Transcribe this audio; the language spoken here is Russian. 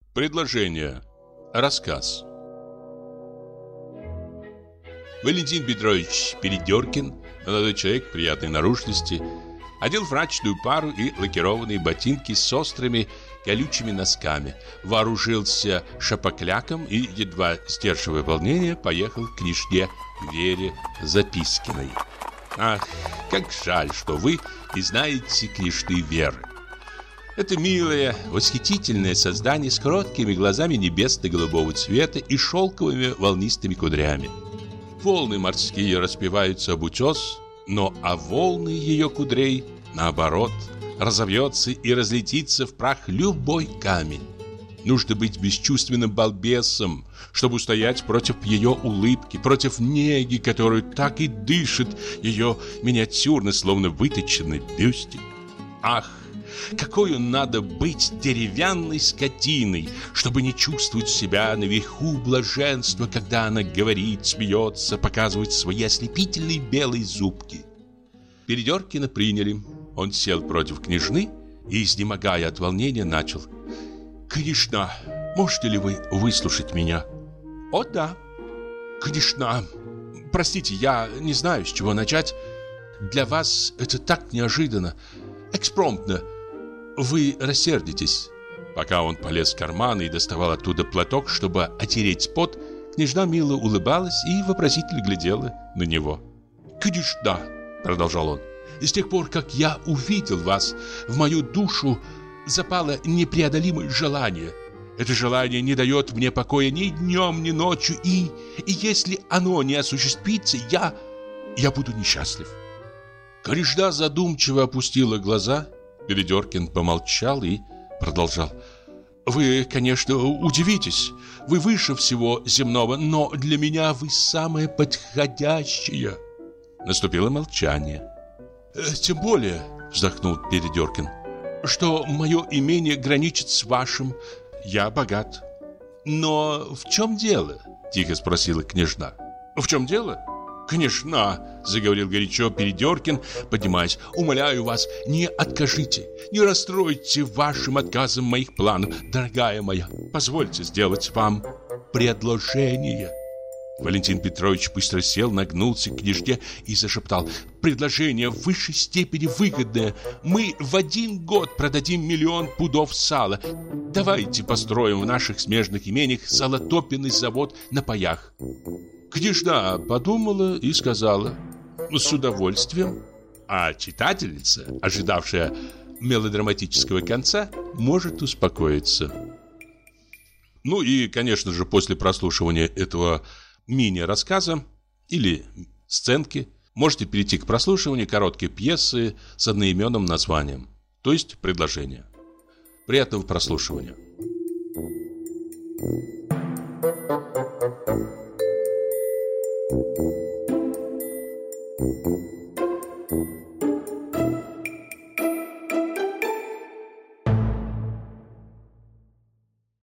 Предложение. Рассказ. Валентин Петрович Передеркин, молодой человек приятной наружности, одел фрачную пару и лакированные ботинки с острыми колючими носками, вооружился шапокляком и, едва сдерживая волнение, поехал к княжне Вере Запискиной. Ах, как жаль, что вы не знаете княжны Веры. Это милое, восхитительное создание с кроткими глазами небесно-голубого цвета и шелковыми волнистыми кудрями. Волны морские разбиваются об утес, но а волны ее кудрей, наоборот, разовьется и разлетится в прах любой камень. Нужно быть бесчувственным балбесом, чтобы устоять против ее улыбки, против неги, которую так и дышит ее миниатюрно, словно выточенный бюстик. Ах, какой надо быть деревянной скотиной, чтобы не чувствовать себя наверху блаженства, когда она говорит, смеется, показывает свои ослепительные белые зубки. Передеркина приняли. Он сел против княжны и, изнемогая от волнения, начал: «Княжна, можете ли вы выслушать меня?» «О, да». «Княжна, простите, я не знаю, с чего начать. Для вас это так неожиданно, экспромтно. Вы рассердитесь». Пока он полез в карман и доставал оттуда платок, чтобы отереть пот, княжна мило улыбалась и вопросительно глядела на него. «Княжна», — продолжал он, — «с тех пор, как я увидел вас, в мою душу запало непреодолимое желание. Это желание не дает мне покоя ни днем, ни ночью, и если оно не осуществится, я буду несчастлив». Княжна задумчиво опустила глаза. Передеркин помолчал и продолжал: «Вы, конечно, удивитесь. Вы выше всего земного, но для меня вы самое подходящее». Наступило молчание. «Тем более, — вздохнул Передеркин, — что мое имение граничит с вашим. Я богат». «Но в чем дело?» — тихо спросила княжна. «В чем дело? Княжна, — заговорил горячо Передеркин, поднимаясь, — умоляю вас, не откажите, не расстройте вашим отказом моих планов. Дорогая моя, позвольте сделать вам предложение». Валентин Петрович быстро сел, нагнулся к княжне и зашептал: «Предложение в высшей степени выгодное. Мы в 1 год продадим 1 000 000 пудов сала. Давайте построим в наших смежных имениях салотопенный завод на паях». Княжна подумала и сказала: «С удовольствием». А читательница, ожидавшая мелодраматического конца, может успокоиться. Ну и, конечно же, после прослушивания этого мини-рассказа или сценки можете перейти к прослушиванию короткой пьесы с одноименным названием, то есть предложения. Приятного прослушивания.